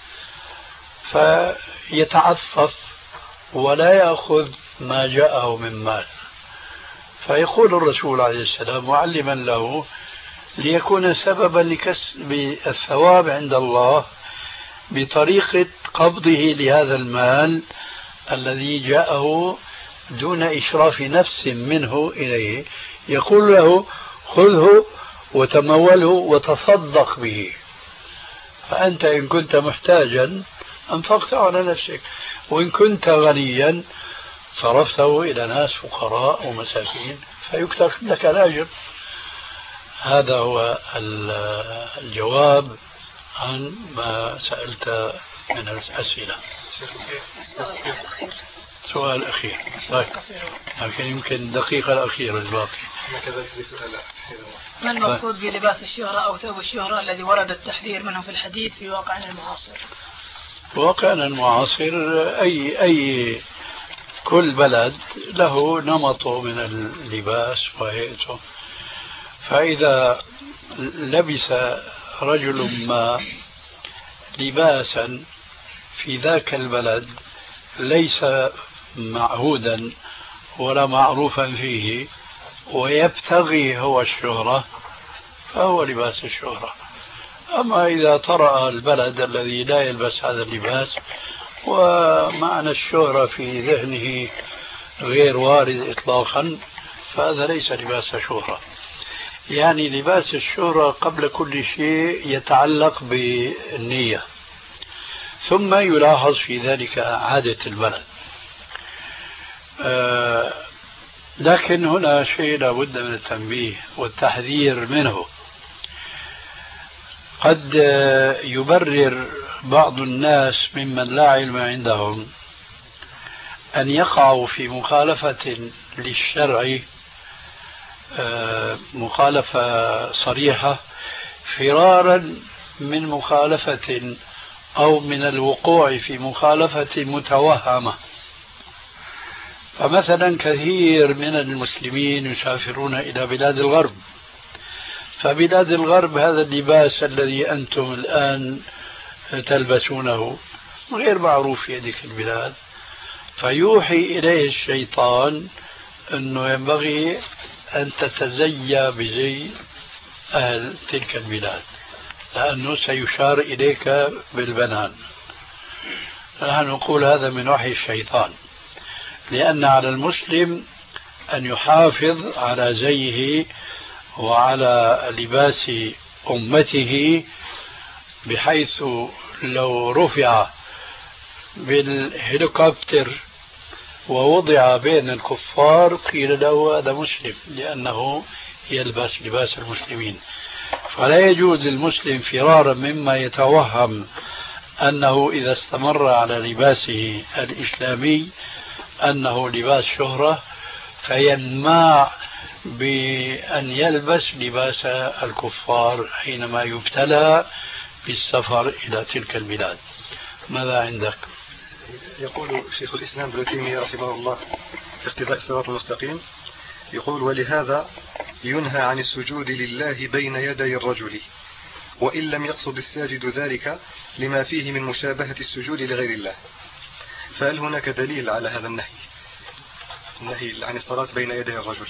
فيتعفف ولا يأخذ ما جاءه من مال. فيقول الرسول عليه السلام معلما له ليكون سببا لكسب الثواب عند الله بطريقة قبضه لهذا المال الذي جاءه دون إشراف نفس منه إليه، يقول له: خذه وتموله وتصدق به، فأنت إن كنت محتاجا أنفقته على نفسك، وإن كنت غنيا صرفته إلى ناس فقراء ومساكين فيكتب لك الأجر. هذا هو الجواب عن ما سألت من الأسئلة. سؤال أخير طيب، لكن يمكن دقيقة الأخيرة الباقي. ما المقصود بلباس الشهرة أو ثوب الشهرة الذي ورد التحذير منه في الحديث في واقعنا المعاصر؟ واقعنا المعاصر أي كل بلد له نمطه من اللباس وهيئته، فإذا لبس رجل ما لباسا في ذاك البلد ليس معهودا ولا معروفا فيه ويبتغي هو الشهرة فهو لباس الشهرة. أما إذا طرأ البلد الذي لا يلبس هذا اللباس ومعنى الشهرة في ذهنه غير وارد إطلاقا فهذا ليس لباس شهرة. يعني لباس الشهرة قبل كل شيء يتعلق بالنية، ثم يلاحظ في ذلك عادة البلد. لكن هنا شيء لابد من التنبيه والتحذير منه. قد يبرر بعض الناس ممن لا علم عندهم أن يقعوا في مخالفة للشرع، مخالفة صريحة، فرارا من مخالفة أو من الوقوع في مخالفة متوهمة. فمثلا كثير من المسلمين يسافرون إلى بلاد الغرب، فبلاد الغرب هذا اللباس الذي أنتم الآن تلبسونه غير معروف في هذه البلاد، فيوحي إليه الشيطان أنه ينبغي أن تتزيى بزي أهل تلك البلاد لأنه سيشار إليك بالبنان. نحن نقول هذا من وحي الشيطان، لأن على المسلم أن يحافظ على زيه وعلى لباس أمته، بحيث لو رفع بالهليكوبتر ووضع بين الكفار قيل له هذا مسلم لأنه يلبس لباس المسلمين. فلا يجوز للمسلم فرارا مما يتوهم أنه إذا استمر على لباسه الإسلامي أنه لباس شهرة فينماع بأن يلبس لباس الكفار حينما يبتلى بالسفر إلى تلك البلاد. ماذا عندك؟ يقول شيخ الإسلام ابن تيمية رحمه الله في اقتضاء الصراط المستقيم، يقول: ولهذا ينهى عن السجود لله بين يدي الرجل وإن لم يقصد الساجد ذلك لما فيه من مشابهة السجود لغير الله، فهل هناك دليل على هذا النهي عن الصلاة بين يدي الرجل؟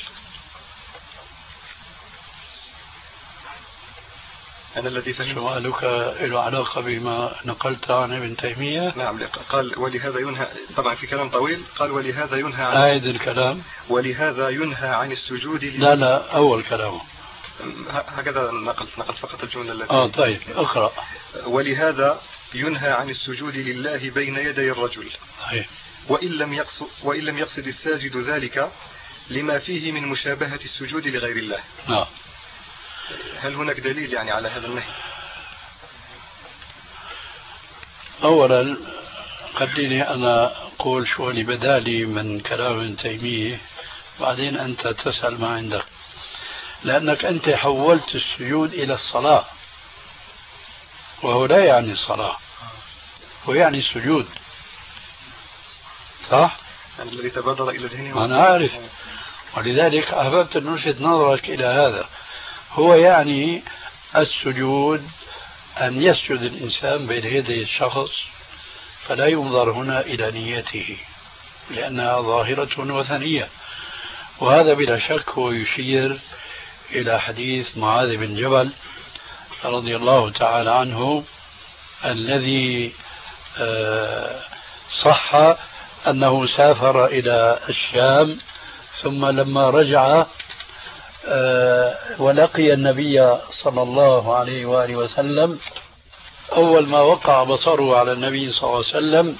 أنا الذي فهمت سؤالك له علاقة بما نقلت عن ابن تيمية. نعم، قال ولهذا ينهى، طبعا في كلام طويل، قال ولهذا ينهى عن أعيد الكلام. ولهذا ينهى عن السجود لا أول كلامه هكذا نقلت فقط الجملة التي طيب اقرأ. ولهذا ينهى عن السجود لله بين يدي الرجل وإن لم يقصد الساجد ذلك لما فيه من مشابهة السجود لغير الله. هل هناك دليل يعني على هذا النهي؟ أولا خليني أنا أقول شو اللي بدالي من كلام ابن تيمية، بعدين أنت تسأل ما عندك، لأنك أنت حولت السجود إلى الصلاة، وهو لا يعني الصلاة، هو يعني السجود، صح؟ الذي تبادر إلى ذهني أنا عارف، ولذلك أحببت أن نلفت نظرك إلى هذا. هو يعني السجود أن يسجد الإنسان بين يدي الشخص، فلا ينظر هنا إلى نيته لأنها ظاهرة وثنية، وهذا بلا شك هو يشير إلى حديث معاذ بن جبل رضي الله تعالى عنه الذي صح أنه سافر إلى الشام، ثم لما رجع ولقي النبي صلى الله عليه وآله وسلم، أول ما وقع بصره على النبي صلى الله عليه وسلم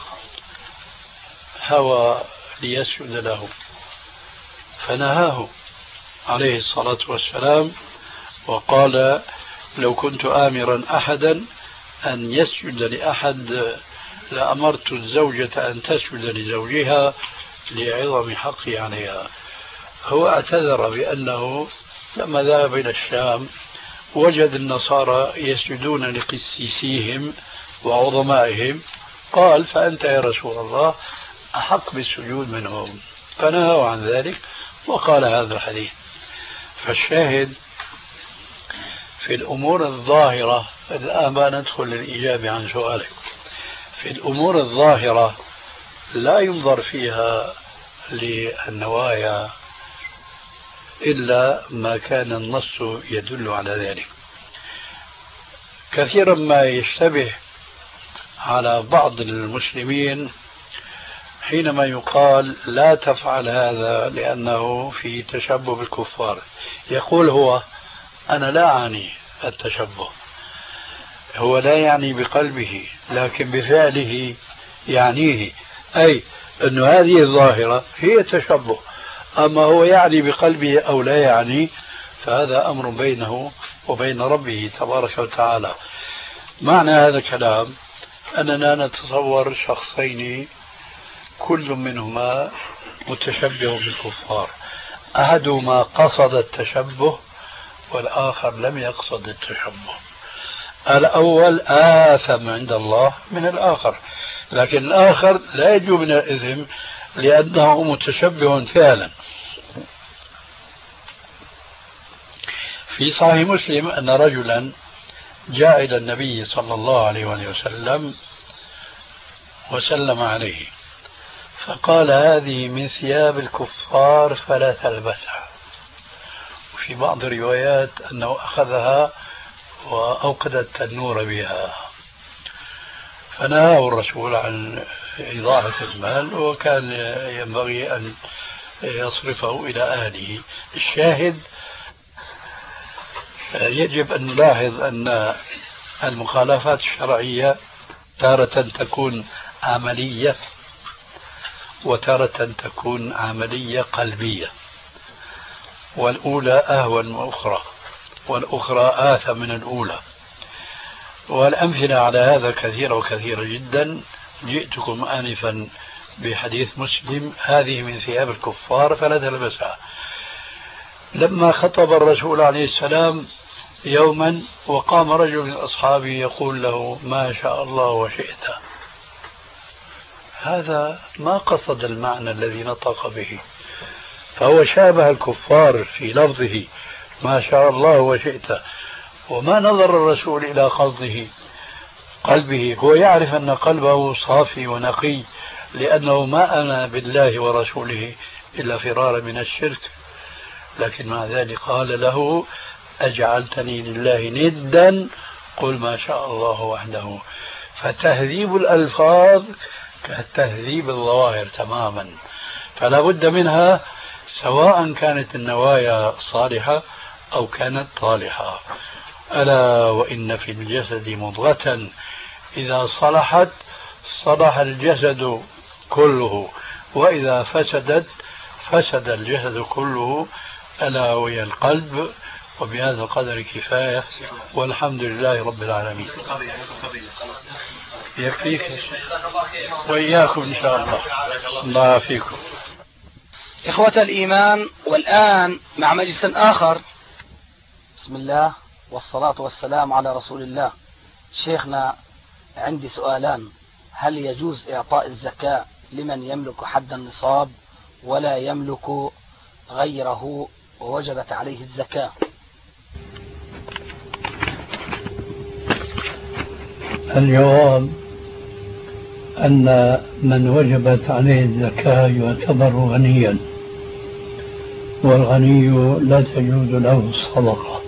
هوى ليسجد له، فنهاه عليه الصلاة والسلام وقال: لو كنت آمرا أحدا أن يسجد لأحد لأمرت الزوجة أن تسجد لزوجها لعظم حقي عليها. هو اعتذر بأنه لما ذهب إلى الشام وجد النصارى يسجدون لقسيسيهم وعظمائهم، قال: فأنت يا رسول الله أحق بالسجود منهم، فنهوا عن ذلك وقال هذا الحديث. فالشاهد في الأمور الظاهرة، الآن ما ندخل للإجابة عن سؤالك، في الأمور الظاهرة لا ينظر فيها للنوايا إلا ما كان النص يدل على ذلك. كثيرا ما يشتبه على بعض المسلمين حينما يقال لا تفعل هذا لأنه في تشبه بالكفار، يقول هو: أنا لا أعني التشبه، هو لا يعني بقلبه لكن بفعله يعنيه، أي أن هذه الظاهرة هي تشبه، أما هو يعني بقلبه أو لا يعني فهذا أمر بينه وبين ربه تبارك وتعالى. معنى هذا الكلام أننا نتصور شخصين كل منهما متشبه بالكفار، أحدهما قصد التشبه والآخر لم يقصد التشبه، الأول آثم عند الله من الآخر، لكن الآخر لا يجوز من الإثم لأنه متشبه فعلا. في صحيح مسلم أن رجلا جاء إلى النبي صلى الله عليه وسلم وسلم عليه فقال: هذه من ثياب الكفار فلا تلبسها. وفي بعض الروايات أنه أخذها وأوقد التنور بها، فنهاه الرسول عن إضاعة المال وكان ينبغي أن يصرفه إلى أهله. الشاهد يجب أن نلاحظ أن المخالفات الشرعية تارة تكون عملية وتارة تكون عملية قلبية، والأولى أهون من الأخرى والأخرى آثم من الأولى، والأمثلة على هذا كثيرة وكثيرة جدا. جئتكم آنفا بحديث مسلم: هذه من ثياب الكفار فلا تلبسها. لما خطب الرسول عليه السلام يوما وقام رجل من أصحابه يقول له: ما شاء الله وشئت، هذا ما قصد المعنى الذي نطق به، فهو شابه الكفار في لفظه ما شاء الله وشئت. وما نظر الرسول إلى قلبه، هو يعرف أن قلبه صافي ونقي، لأنه ما آمن بالله ورسوله إلا فرارا من الشرك، لكن مع ذلك قال له أجعلتني لله ندا قل ما شاء الله وحده. فتهذيب الألفاظ كتهذيب الظواهر تماما، فلا بد منها سواء كانت النوايا صالحة أو كانت طالحة. ألا وإن في الجسد مضغة إذا صلحت صلح الجسد كله، وإذا فسدت فسد الجسد كله، ألا وهي القلب. وبهذا القدر كفاية، والحمد لله رب العالمين. يكفيك وإياكم إن شاء الله. الله فيكم. إخوة الإيمان، والآن مع مجلس آخر. بسم الله والصلاة والسلام على رسول الله. شيخنا، عندي سؤالان: هل يجوز إعطاء الزكاة لمن يملك حد النصاب ولا يملك غيره ووجبت عليه الزكاة؟ الجواب أن من وجبت عليه الزكاة يعتبر غنيا، والغني لا تجوز له الصدقة.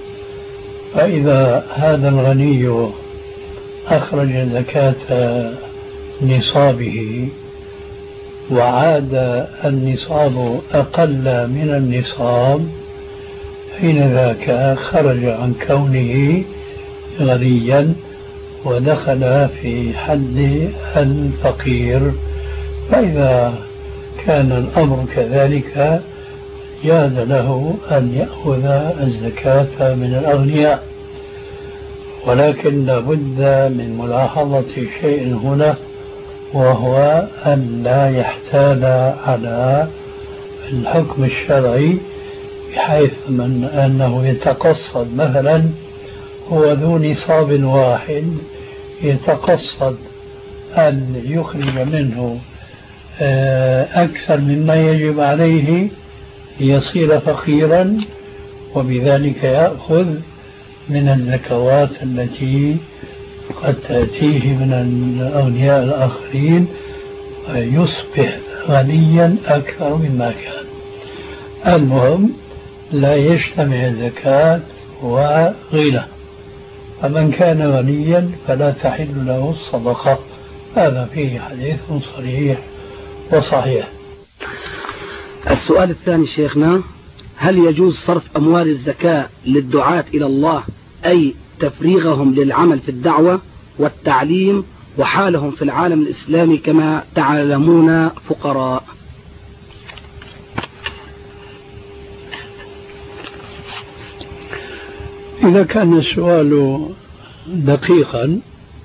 فإذا هذا الغني أخرج زكاة نصابه وعاد النصاب أقل من النصاب، حين ذاك خرج عن كونه غنيا ودخل في حد الفقير. فإذا كان الأمر كذلك جاز له أن يأخذ الزكاة من الأغنياء، ولكن لابد من ملاحظة شيء هنا، وهو أن لا يحتال على الحكم الشرعي، بحيث من أنه يتقصد مثلا هو ذو نصاب واحد يتقصد أن يخرج منه أكثر مما يجب عليه ليصير فقيرا، وبذلك يأخذ من الزكوات التي قد تأتيه من الأغنياء الآخرين ويصبح غنيا أكثر مما كان. المهم لا يجتمع الزكاة وغنى، فمن كان غنيا فلا تحل له الصدقة. هذا فيه حديث صريح وصحيح. السؤال الثاني شيخنا: هل يجوز صرف أموال الزكاة للدعاة إلى الله، أي تفريغهم للعمل في الدعوة والتعليم، وحالهم في العالم الإسلامي كما تعلمون فقراء؟ إذا كان السؤال دقيقا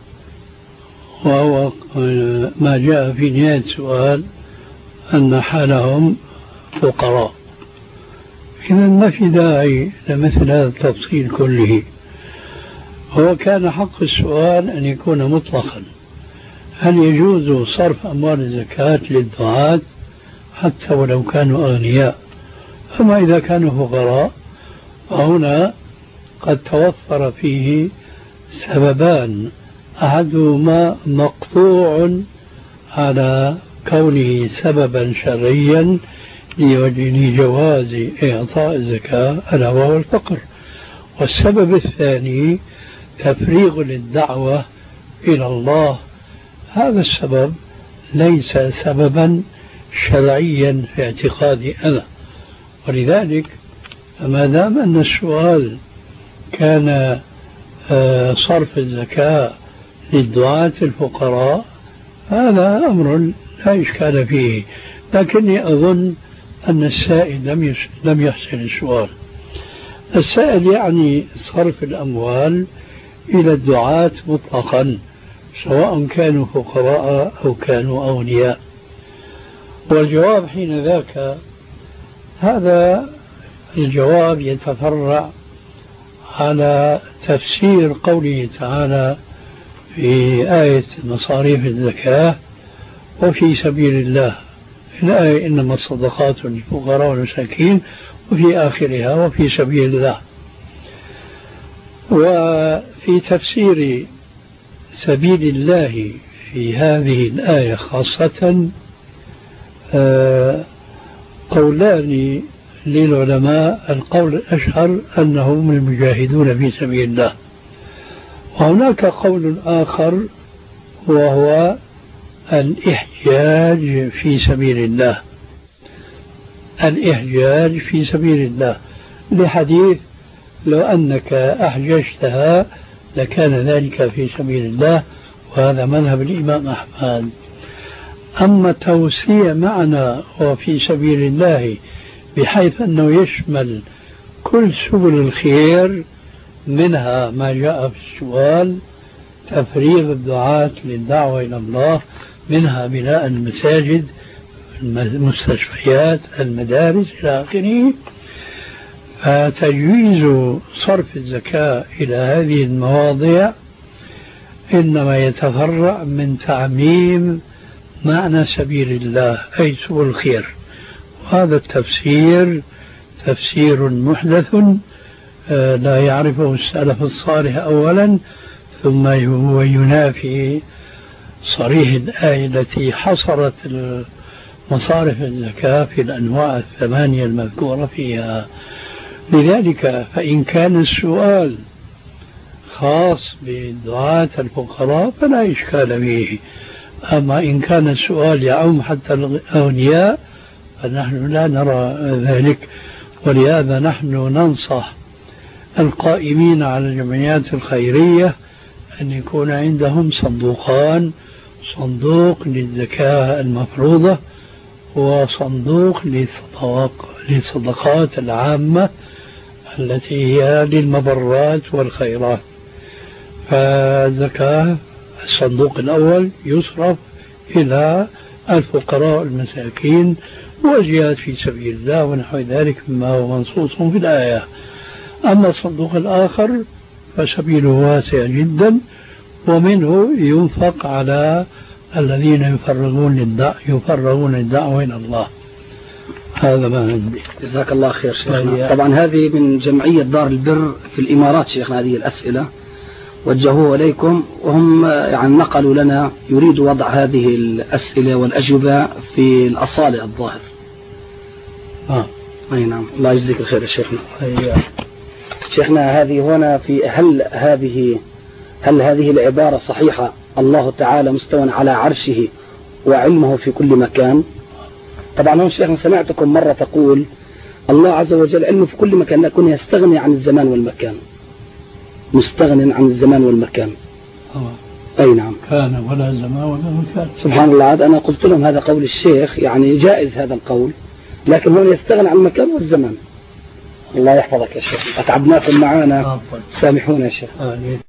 وهو ما جاء في نهاية السؤال أن حالهم فقراء، إذا ما في داعي لمثل هذا التفصيل كله. هو كان حق السؤال أن يكون مطلقا: هل يجوز صرف أموال الزكاة للدعاة حتى ولو كانوا أغنياء؟ أما إذا كانوا فقراء فهنا قد توفر فيه سببان: أحدهما مقطوع على كونه سببا شرعيا لجواز إعطاء الزكاة ألا وهو الفقر، والسبب الثاني تفريغ للدعوة إلى الله. هذا السبب ليس سببا شرعيا في اعتقادي أنا، ولذلك ما دام أن السؤال كان صرف الزكاة للدعاة الفقراء هذا أمر لا إشكال فيه، لكني أظن أن السائل لم يحسن السؤال. السائل يعني صرف الأموال إلى الدعاة مطلقا سواء كانوا فقراء أو كانوا أغنياء. والجواب حين ذاك هذا الجواب يتفرع على تفسير قوله تعالى في آية مصاريف الزكاة: وفي سبيل الله الآية إنما الصدقات للفقراء والمساكين وفي آخرها وفي سبيل الله. وفي تفسير سبيل الله في هذه الآية خاصة قولان للعلماء. القول الأشهر أنهم المجاهدون في سبيل الله، وهناك قول آخر وهو الإحجاج في سبيل الله. الإحجاج في سبيل الله لحديث لو أنك أحججتها لكان ذلك في سبيل الله، وهذا مذهب الإمام أحمد. أما توسيع معنى وفي سبيل الله بحيث أنه يشمل كل سبل الخير، منها ما جاء في السؤال تفريغ الدعاة للدعوة إلى الله، منها بناء المساجد، المستشفيات، المدارس إلى آخره. فتجويز صرف الزكاة إلى هذه المواضع إنما يتفرع من تعميم معنى سبيل الله أي سبل الخير. وهذا التفسير تفسير محدث لا يعرفه السلف الصالح أولا، ثم هو ينافي صريح الآية التي حصرت مصارف الزكاة في الأنواع الثمانية المذكورة فيها. لذلك فإن كان السؤال خاص بدعاة الفقراء فلا إشكال فيه، أما إن كان السؤال يعم حتى الأغنياء فنحن لا نرى ذلك. ولهذا نحن ننصح القائمين على الجمعيات الخيرية أن يكون عندهم صندوقان، صندوق للزكاة المفروضة وصندوق للصدقات العامة التي هي للمبرات والخيرات. فالزكاة الصندوق الأول يصرف إلى الفقراء والمساكين والجهاد في سبيل الله ونحو ذلك مما هو منصوص في الآية. أما الصندوق الآخر فسبيله واسع جدا، ومنه ينفق على الذين يفرغون الدعوة إلى الله. هذا ما عندي. جزاك الله خير شيخنا. طبعا هذه من جمعية دار البر في الإمارات شيخنا، هذه الأسئلة وجهوها إليكم، وهم يعني نقلوا لنا يريد وضع هذه الأسئلة والأجوبة في الأصالة الظاهر. أي نعم، الله يجزيك الخير يا شيخنا. شيخنا هذه هنا في هل هذه العبارة صحيحة؟ الله تعالى مستوى على عرشه وعلمه في كل مكان. طبعا هون شيخنا سمعتكم مرة تقول الله عز وجل علمه في كل مكان، لكن يستغني عن الزمان والمكان، مستغن عن الزمان والمكان. أي نعم، كان ولا زمان ولا مكان. سبحان الله. عاد أنا قلت لهم هذا قول الشيخ، يعني جائز هذا القول، لكن هون يستغني عن المكان والزمان. الله يحفظك يا شيخ، أتعبناكم معنا، سامحونا يا شيخ.